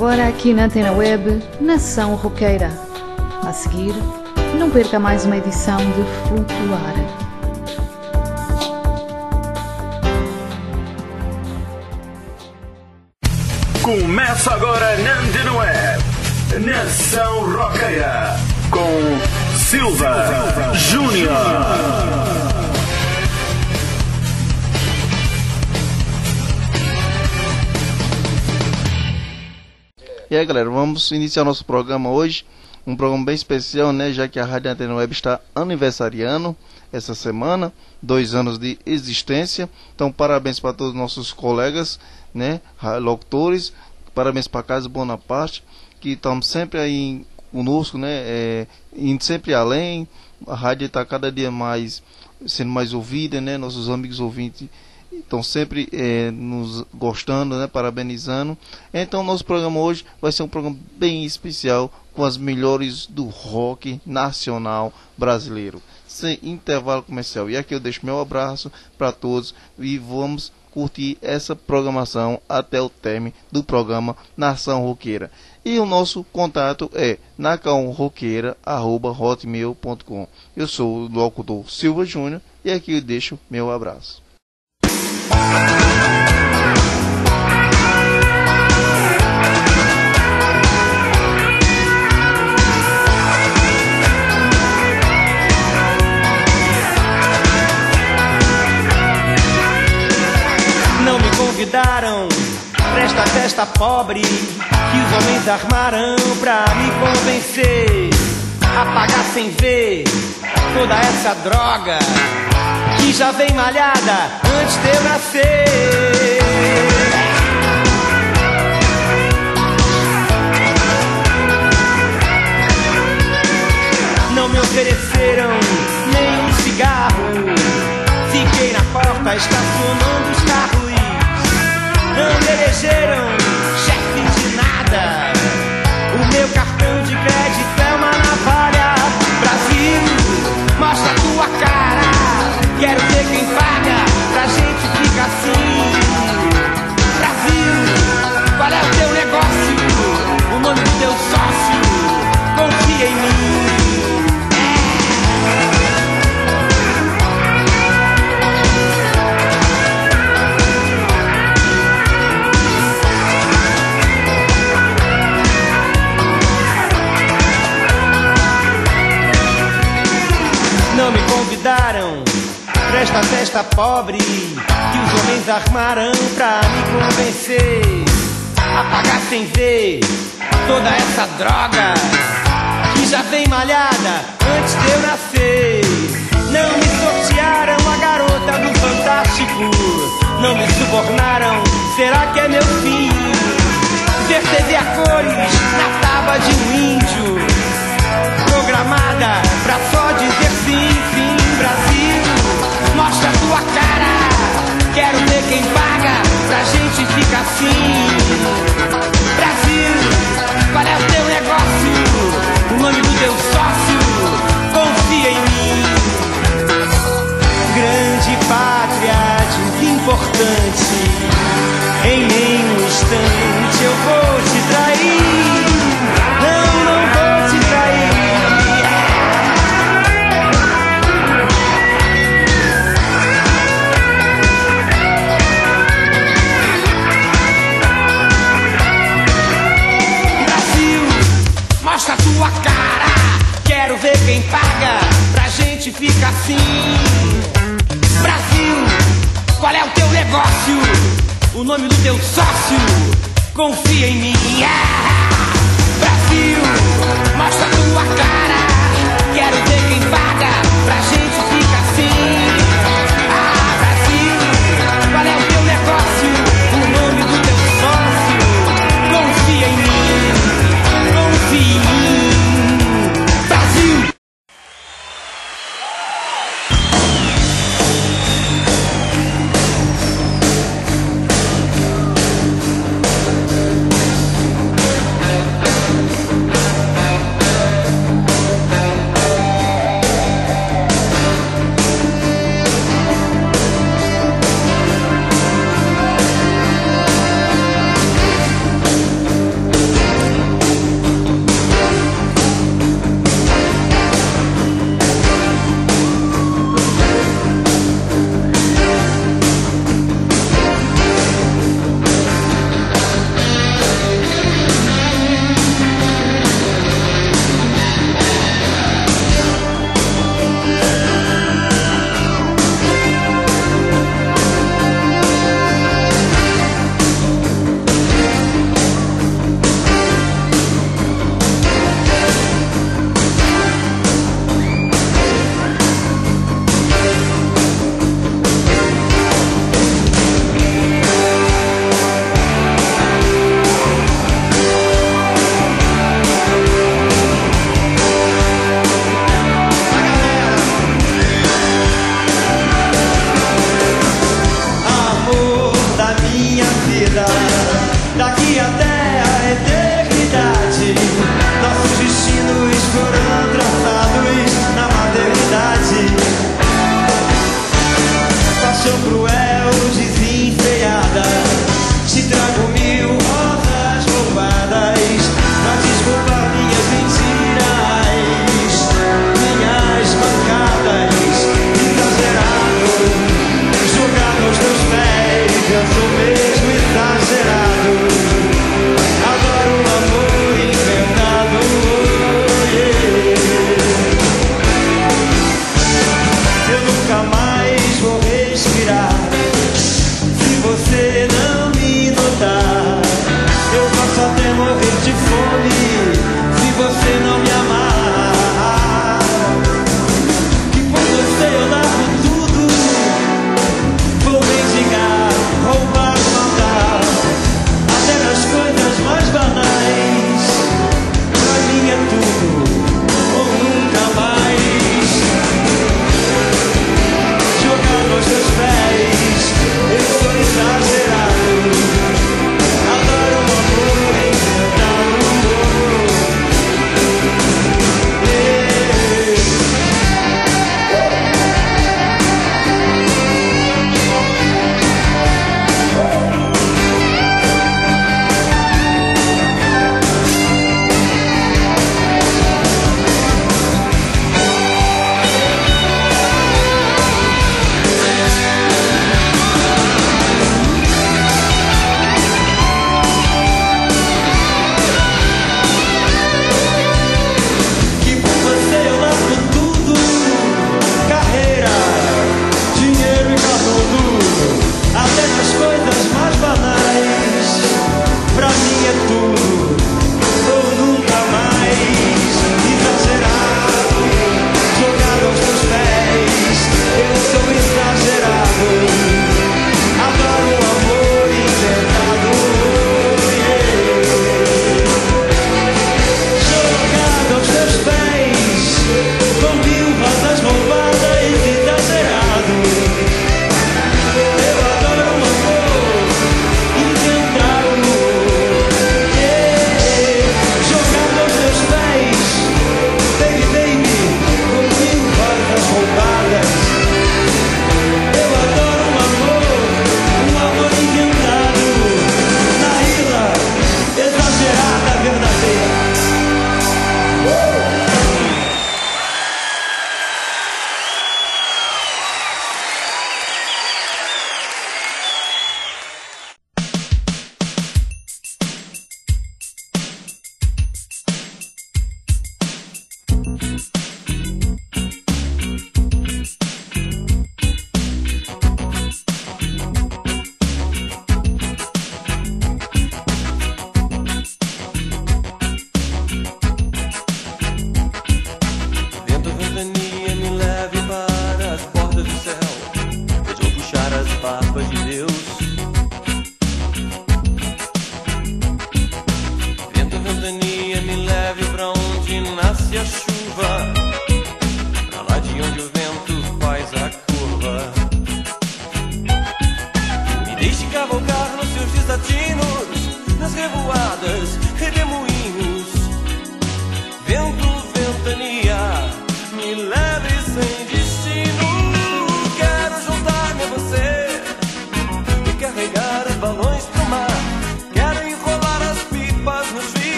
agora aqui na Antena Web, Nação Roqueira. A seguir, não perca mais uma edição de Flutuar. Começa agora na Antena Web, Nação Roqueira, com Silva Júnior. E aí, galera, vamos iniciar nosso programa hoje, um programa bem especial, né, já que a Rádio Antena Web está aniversariando essa semana, 2 anos de existência. Então, parabéns para todos os nossos colegas, né, locutores, parabéns para a Casa Bonaparte, que estão sempre aí conosco, né, indo sempre além. A rádio está cada dia mais sendo mais ouvida, né, nossos amigos ouvintes estão sempre nos gostando, né, parabenizando. Então nosso programa hoje vai ser um programa bem especial, com as melhores do rock nacional brasileiro, sem intervalo comercial. E aqui eu deixo meu abraço para todos e vamos curtir essa programação até o término do programa Nação Roqueira. E o nosso contato é nacaoroqueira@hotmail.com. Eu sou o locutor Silva Júnior e aqui eu deixo meu abraço. Não me convidaram pra esta festa pobre que os homens armaram pra me convencer a pagar sem ver toda essa droga que já vem malhada antes de eu nascer. Não me ofereceram nenhum cigarro, fiquei na porta estacionando os carros. Não me elegeram chefe de nada, o meu cartão de crédito é uma navalha. Brasil, mostra a tua cara, quero ver quem paga, pra gente ficar assim. Brasil, qual é o teu negócio, o nome do teu sócio, confia em mim. Não me convidaram pra esta festa pobre que os homens armaram pra me convencer a pagar sem ver toda essa droga que já vem malhada antes de eu nascer. Não me sortearam a garota do Fantástico, não me subornaram, será que é meu fim? Ver TV a cores na tábua de um índio, programada pra só dizer sim, sim. Brasil, mostra a tua cara, quero ver quem paga, pra gente ficar assim. Brasil, qual é o teu negócio, o nome do teu sócio, confia em mim. Grande pátria, desimportante, em nenhum instante eu vou te trair. Não, não vou te trair. Mostra a tua cara, quero ver quem paga, pra gente ficar assim. Brasil, qual é o teu negócio, o nome do teu sócio, confia em mim. Brasil, mostra a tua cara, quero ver quem paga, pra gente ficar assim. Brasil, qual é o teu negócio, o nome do teu sócio, confia em mim. Brasil!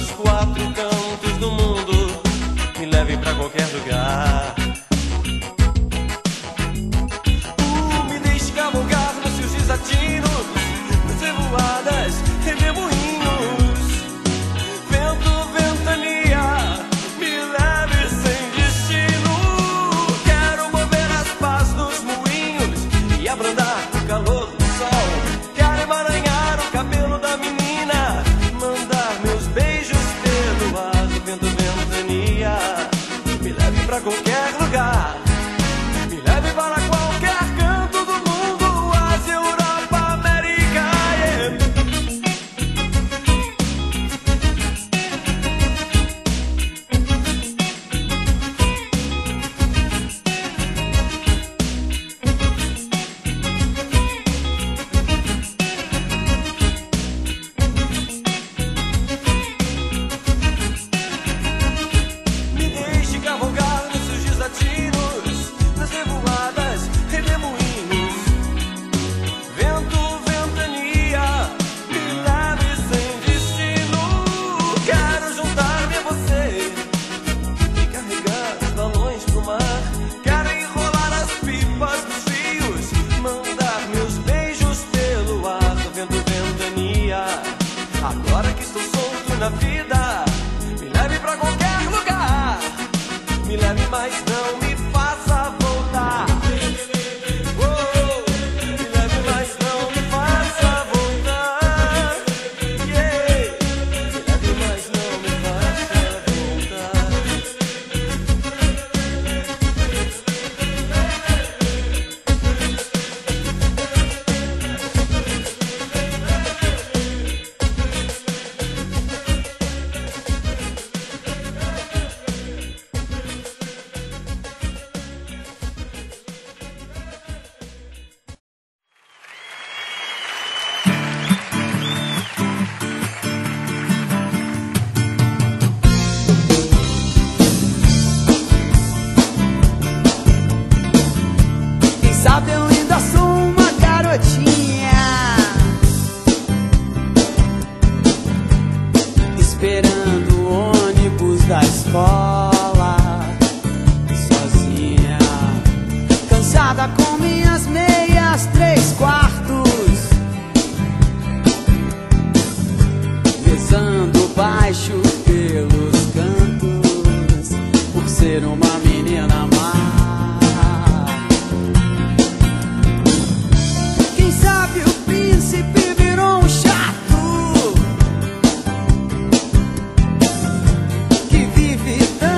os quatro cantos do mundo, me leve pra qualquer lugar. Me deixe cavalgar nos seus desatinos, nas revoadas, redemoinhos. Vento, ventania, me leve sem destino. Quero mover as pás dos moinhos e abrandar o calor do sol. Quero emaranhar o cabelo da menina, mandar meus beijos pelo ar. Vento, ventania, me leve pra qualquer lugar, me leve para qualquer canto do mundo, Ásia, Europa, América, yeah. Me deixe cavalgar nos seus desatinos, nas revoadas, redemoinhos. Vento, ventania, me leve sem destino. Quero juntar-me a você e carregar os balões pro mar. Quero enrolar as pipas dos rios, mandar meus beijos pelo ar. Vento, ventania, agora que estou solto na vida, me leve pra qualquer lugar, me leve, mas não me faça voltar. Oh, me leve, mas não me faça voltar. Yeah. Me leve, mas não me faça voltar. Quem sabe eu ainda sou uma garotinha, esperando o ônibus da escola, sozinha, cansada com minhas meias 3/4, rezando baixo pelos cantos, por ser uma menina má. Quem sabe o príncipe virou um chato, que vive dando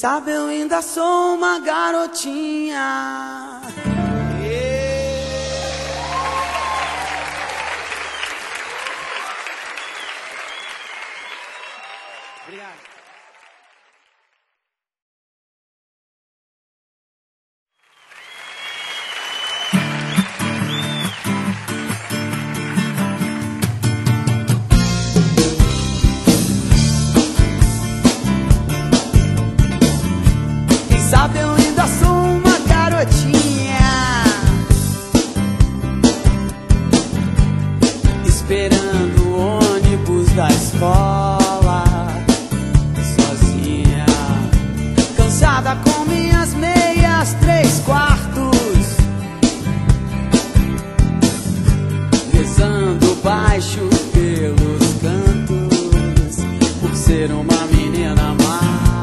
sabe eu ainda sou uma garotinha. Obrigado. Quem sabe eu ainda sou uma garotinha, esperando o ônibus da escola, sozinha, cansada com minhas meias 3/4, rezando baixo pelos cantos, por ser uma menina má.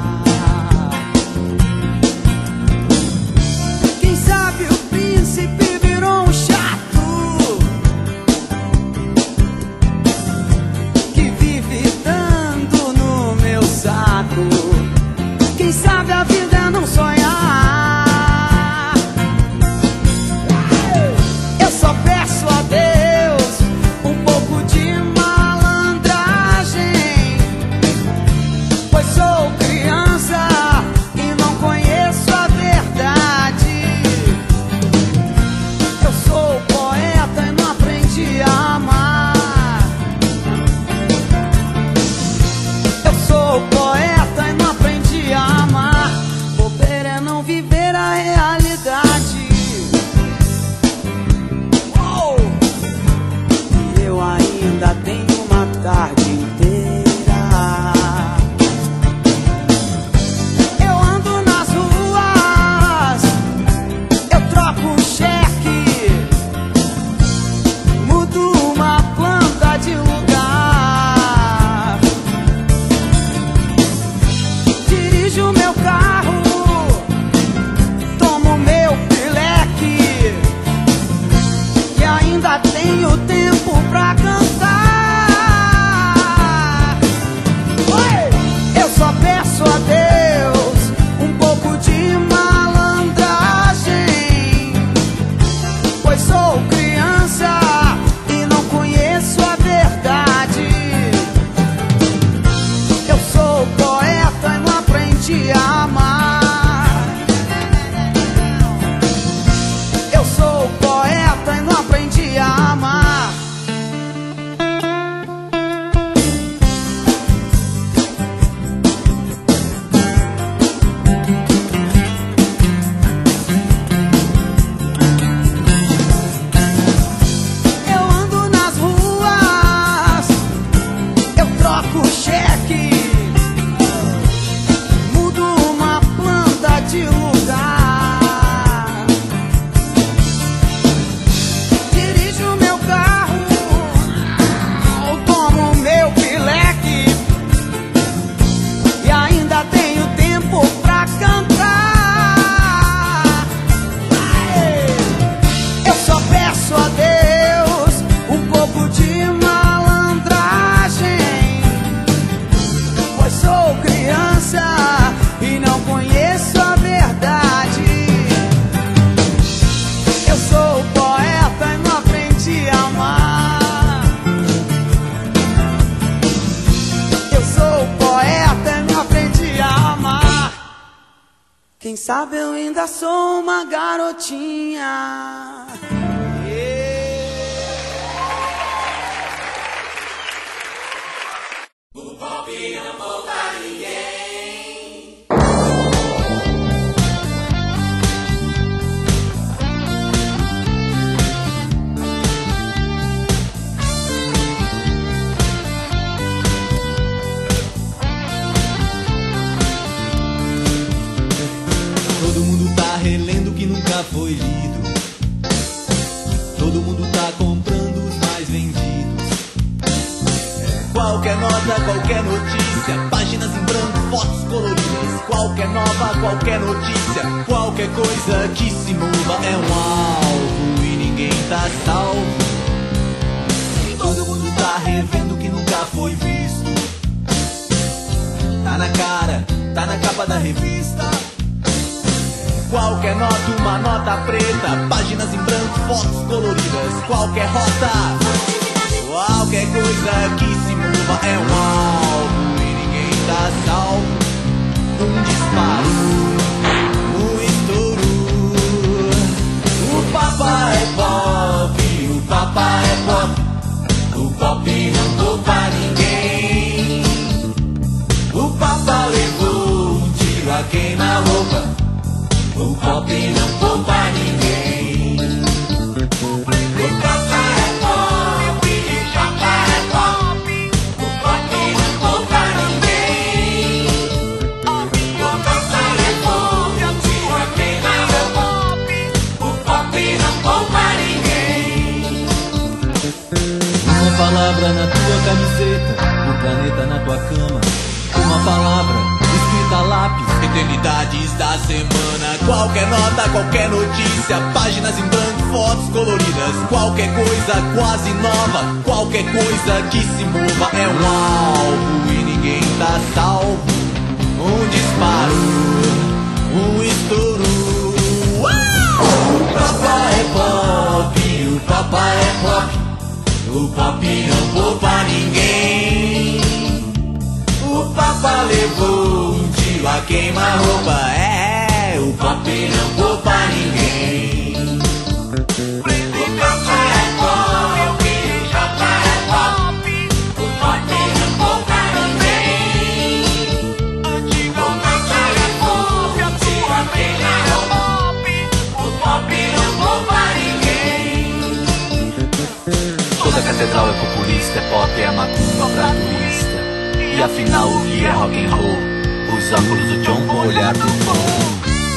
Quem sabe o príncipe virou um chato que vive dando no meu saco. Quem sabe a vida é não sonhar. Eu só peço a Deus um pouco de malandragem, pois sou criança e não conheço a verdade. Eu sou poeta e não aprendi a amar. Eu sou poeta e não aprendi a amar. Bobeira é não viver a realidade. Oh! E eu ainda tenho uma tarde inteira. Eu ando nas ruas, eu troco cheque, mudo uma planta de lugar, dirijo meu carro, tomo meu pileque e ainda tenho tempo pra cantar. Oi! Eu só peço a Deus um pouco de malandragem, pois sou criança e não conheço a verdade. Eu sou poeta e não aprendi a amar. Eu sou poeta e não aprendi a amar. Eu ando nas ruas, eu troco cheque, mudo uma planta de lugar, dirijo meu carro, tomo meu pileque e ainda tenho tempo pra cantar. Eu só peço a Deus um pouco de malandragem, pois sou criança e não conheço a verdade. Eu sou poeta e não aprendi a amar. Eu sou poeta e não aprendi a amar. Quem sabe eu ainda sou uma garotinha. Todo mundo tá relendo o que nunca foi lido. Todo mundo tá comprando os mais vendidos. Qualquer nota, qualquer notícia, páginas em branco, fotos coloridas. Qualquer nova, qualquer notícia, qualquer coisa que se mova é um alvo e ninguém tá salvo. Todo mundo tá revendo o que nunca foi visto. Tá na cara tá na capa da revista. Qualquer nota, uma nota preta, páginas em branco, fotos coloridas. Qualquer rota, qualquer coisa que se mova é um alvo e ninguém tá salvo. Um disparo, um estouro. O papai é pop, o papai é pop. O pop não poupa ninguém. O papai levou um tiro a queima-roupa. O pop não poupa ninguém. O papai é pop, o papai é pop. O pop não poupa ninguém. O papai levou um tiro a queima-roupa. O pop não poupa ninguém. Uma palavra na tua camiseta, o planeta na tua cama. Uma palavra escrita a lápis, eternidades da semana. Qualquer nota, qualquer notícia, páginas em branco, fotos coloridas. Qualquer coisa quase nova, qualquer coisa que se mova é um alvo e ninguém tá salvo. Um disparo, um estouro. O papai é pop, o papai é pop. O pop não poupa ninguém. O papa levou um tiro a queima-roupa. É, o pop não poupa ninguém. O papa é pop, o papa é pop. O pop não poupa ninguém. O papa levou um tiro a queima-roupa. O pop não poupa ninguém. Toda catedral é populista, é pop, é macumba pra turista. E afinal o que é rock and roll? Os óculos do John com o olhar do Tom.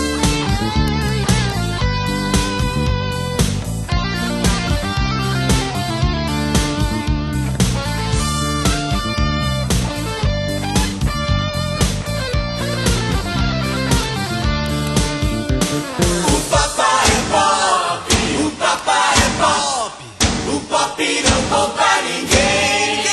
O papai é pop, o papai é pop. O pop não poupa ninguém.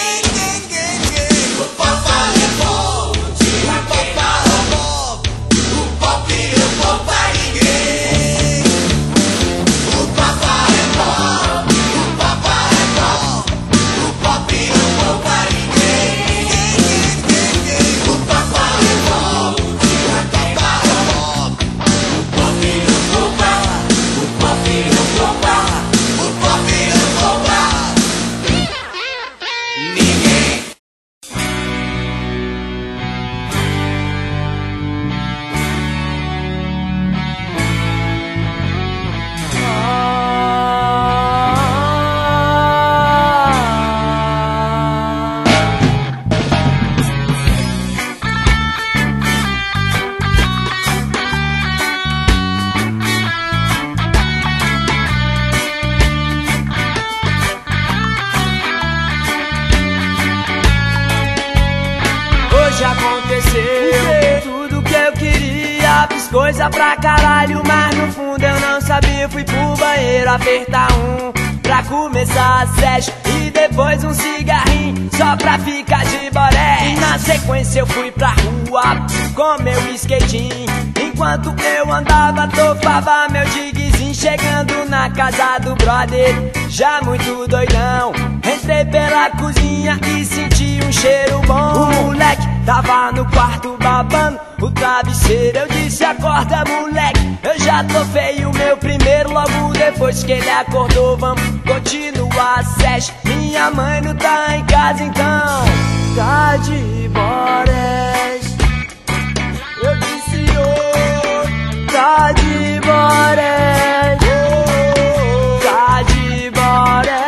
Coisa pra caralho, mas no fundo eu não sabia. Fui pro banheiro apertar pra começar a session. E depois um cigarrinho, só pra ficar de boré. E na sequência eu fui pra rua com meu skatinho. Enquanto eu andava, topava meu diguezinho. Chegando na casa do brother, já muito doidão. Entrei pela cozinha e senti um cheiro bom. O moleque tava no quarto babando o travesseiro. Eu disse: acorda, moleque, eu já tô feio. Meu primeiro, logo depois que ele acordou, vamos continuar a session. Minha mãe não tá em casa, então tá de borés. Eu disse: oh, tá de borés. Tá de borés.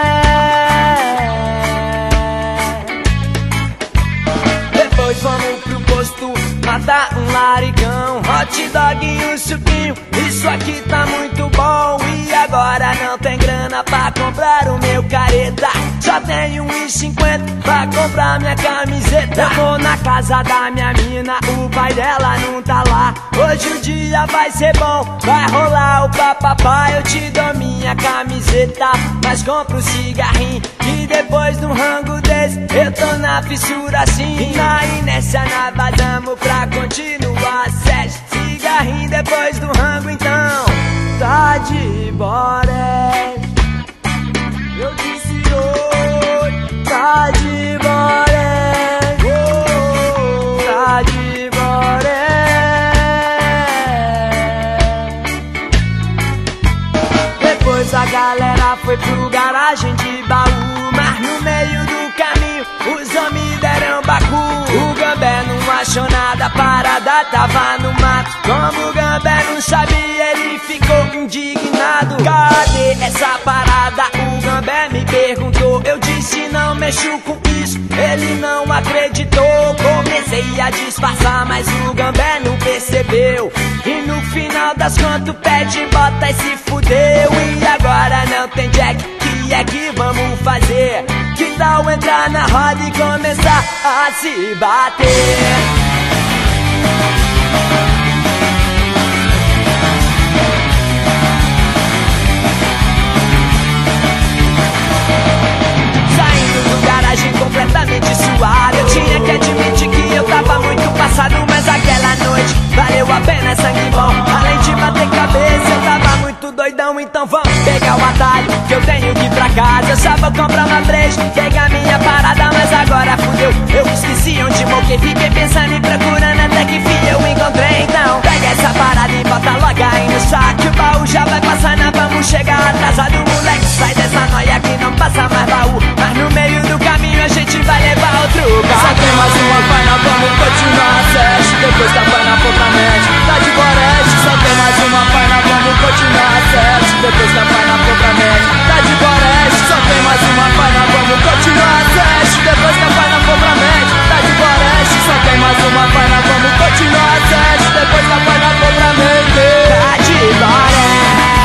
Depois vamos pro posto matar um laricão, hot dog e um suquinho. Isso aqui tá muito bom. E E agora não tem grana pra comprar o meu careta. Só tenho 1,50 pra comprar minha camiseta. Eu vou na casa da minha mina, o pai dela não tá lá. Hoje o dia vai ser bom, vai rolar o papapá. Eu te dou minha camiseta, mas compro um cigarrinho. E depois de um rango desse, eu tô na fissura assim. E na inércia nós vazamos pra continuar sete. Cigarrinho depois do rango então tá de boré. Eu disse oi, tá de boré. Tá de boré. Depois a galera foi pro garagem de baú, mas no meio do caminho os homens deram bacu. O Gambé não achou nada, a parada tava no mato. Como o Gambé não sabia, ele ficou indignado. Cadê essa parada? O Gambé me perguntou. Eu disse não mexo com isso, ele não acreditou. Comecei a disfarçar, mas o Gambé não percebeu. E no final das contas o pé de bota e se fudeu. E agora não tem jack, que é que vamos fazer? Que tal entrar na roda e começar a se bater? Saindo do garagem completamente suado, eu tinha que admitir que eu tava muito passado. Mas aquela noite valeu a pena, sangue bom. Além de bater cabeça, eu tava muito doidão. Então vamos pegar o atalho, que eu tenho que ir pra casa. Eu só vou comprar uma breja, pegar minha parada. Mas agora fudeu, eu esqueci onde moquei. Fiquei pensando e procurando até que fim eu encontrei. Então pega essa parada e bota logo aí no saco. O baú já vai passando, vamos chegar atrasado. Moleque, sai dessa noia que não passa mais baú. Mas no meio do caminho a gente vai levar outro carro. Só tem mais uma faina, vamos continuar a sete. Depois da faina for pra mente, tá de boreste. Só tem mais uma faina, vamos continuar a sete. Depois da faina for pra mente, tá de boreste. Só tem mais uma faina, vamos continuar a sete. Depois da faina for pra mente, tá de boreste. Só tem mais uma faina, vamos continuar a sete. Depois da faina for pra mente, tá de boreste.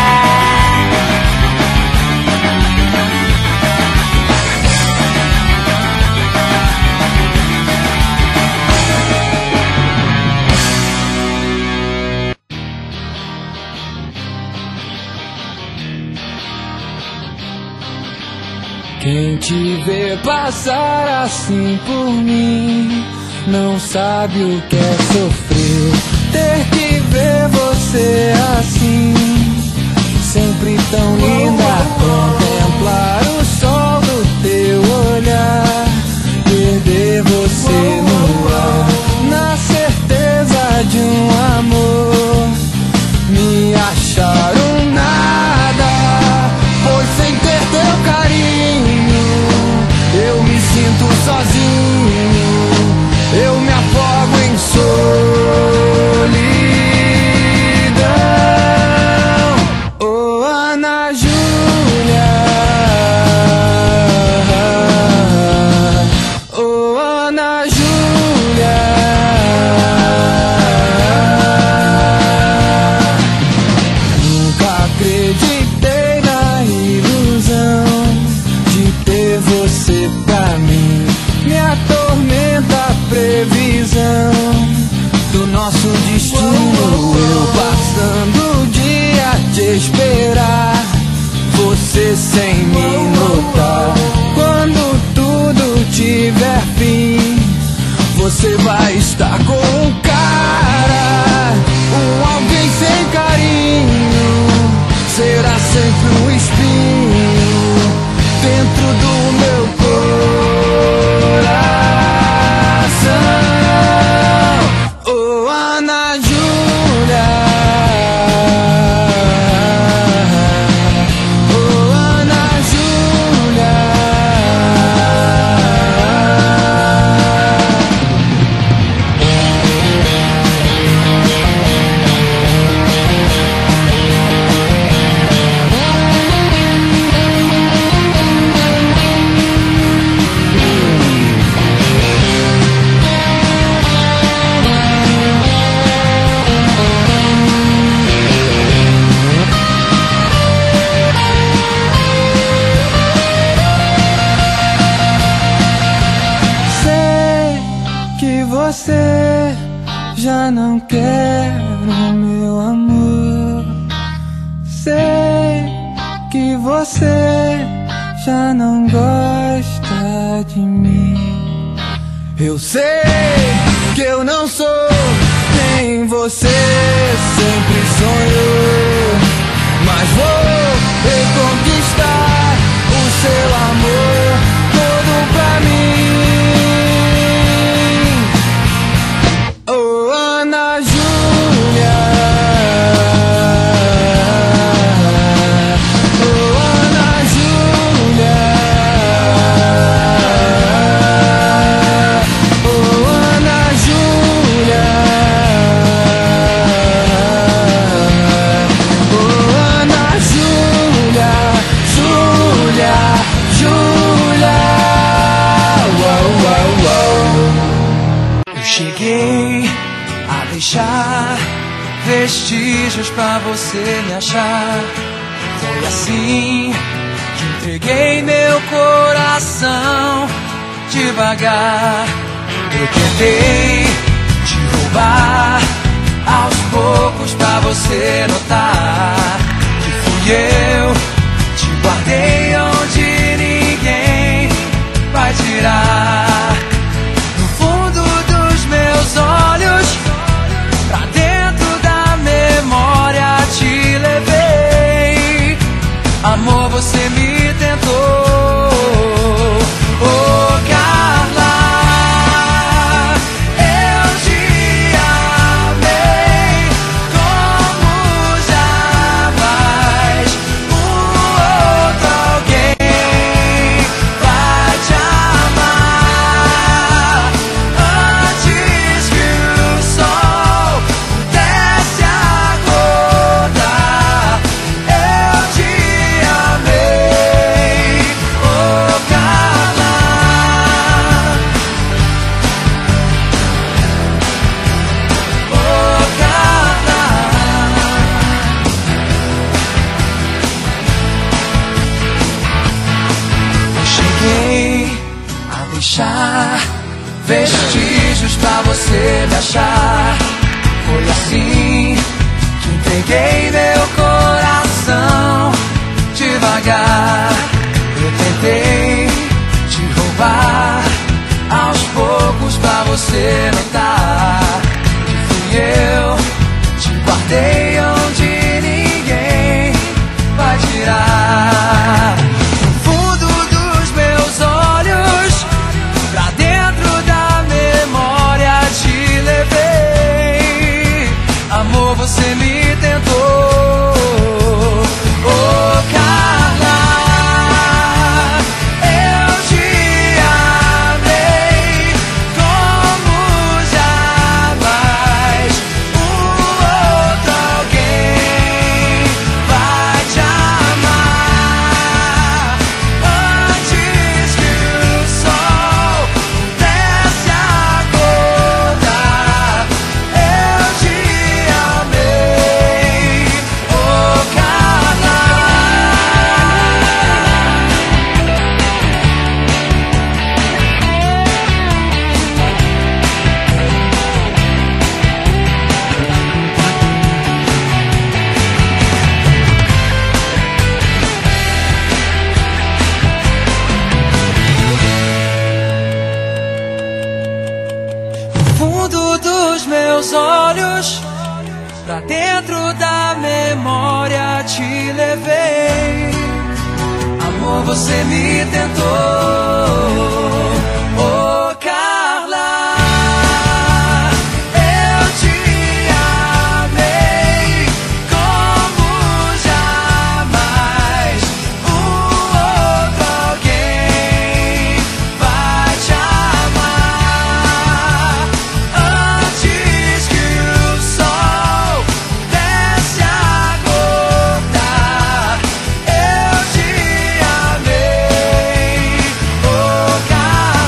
quem te vê passar assim por mim não sabe o que é sofrer. Ter que ver você assim, sempre tão linda. Contemplar o sol do teu olhar, perder você no ar, na certeza de um amor. Me acharam nada, pois sem ter teu carinho eu me sinto sozinho, eu me afogo em solidão. já não quero, meu amor. Sei que você já não gosta de mim. Eu sei que eu não sou nem você sempre sonhou, mas vou reconquistar o seu amor todo pra mim. Oh, Ana Júlia, oh, Ana Júlia, oh, Ana Júlia, oh, Ana Júlia, Júlia, Júlia, uau, uau, uau. Eu cheguei a deixar vestígios pra você me achar. Foi assim que entreguei meu coração devagar. Eu tentei te roubar aos poucos pra você notar que fui eu, te guardei onde ninguém vai tirar. No fundo dos meus olhos, pra dentro da memória te levei. Amor, você me tentou. Oh, Carla, eu te amei como jamais outro alguém vai te amar. Antes que o sol pudesse acordar, eu te amei. Oh, Carla, oh, Carla. Eu cheguei a deixar vestígios pra você me achar. Foi assim que entreguei meu coração devagar. Eu tentei te roubar aos poucos pra você notar que fui eu, te guardei onde ninguém vai tirar. No fundo dos meus olhos, pra dentro da memória te levei. Amor, você me tentou. Oh, Carla, eu te amei como jamais outro alguém vai te amar. Antes que o sol pudesse acordar, eu te amei. Oh, Carla. No fundo dos meus olhos, pra dentro da memória te levei. Amor, você me tentou. Oh, Carla, eu te amei como jamais outro alguém vai te amar. Antes que o sol pudesse acordar, eu te amei. Oh, Carla.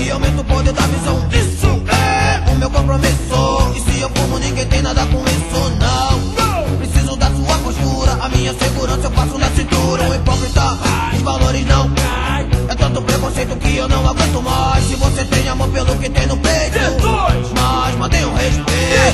e aumenta o poder da visão. Isso é o meu compromisso. E se eu fumo, ninguém tem nada com isso, não. Preciso da sua postura, a minha segurança eu passo na cintura. O hipócrita, os valores não. É tanto preconceito que eu não aguento mais. Se você tem amor pelo que tem no peito, mas mantenha o respeito.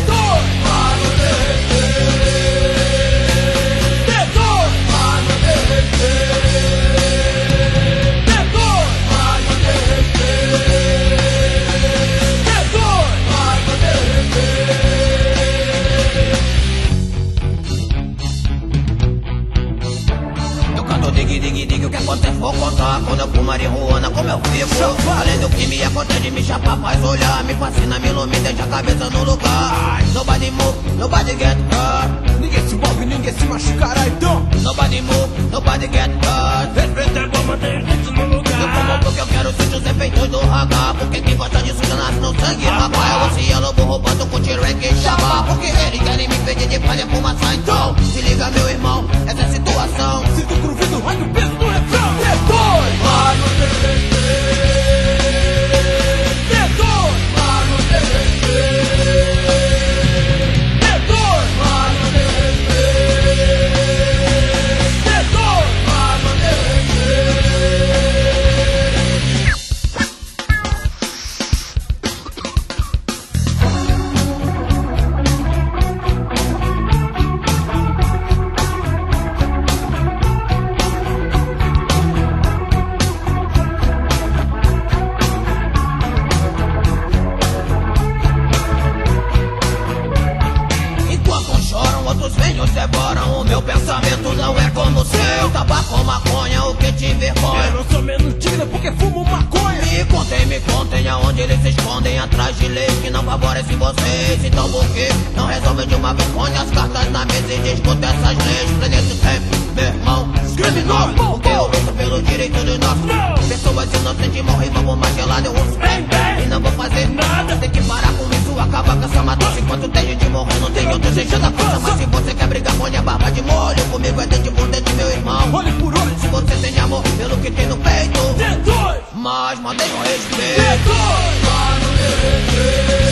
O que acontece vou contar. Quando eu fumo marihuana, como eu fico. Além do que me acontece, me chapa, faz olhar. Me fascina, me ilumina, deixa a cabeça no lugar. Nobody move, nobody get hurt. Ninguém se envolve, ninguém se machucará, então. Nobody move, nobody get hurt. Respeita é bom, manter a gente no lugar. Eu fumo porque eu quero sentir os efeitos do raga. Porque quem gosta disso já nasce no sangue. Raga, eu se lobo roubando com tiro é que chama. Porque eles querem me pedir de palha fumaça. Então, se liga meu irmão, essa é a situação. Sinto cruvido, vai no peso do refrão. Devoram, o meu pensamento não é como o seu. Tabaco ou maconha, o que te envergonha? Eu não sou menos digno porque fumo maconha. Me contem aonde eles se escondem. Atrás de leis que não favorecem vocês. Então por que não resolvem de uma vez? Põe as cartas na mesa e discutem essas leis. Pra nesse tempo, meu irmão, criminoso. Porque eu luto pelo direito de nós. Pessoas inocentes morrem, vamos mais gelado. Eu uso e não vou fazer nada. Tem que parar com isso, acabar com essa matança. Enquanto tem gente morrendo, não tem outro enchendo a força. Mas se você quer brigar, põe a barba de molho. Comigo é dente por dente, meu irmão. Olho por olho. Se você tem amor pelo que tem no peito, D2, mas mantenha o respeito. D2,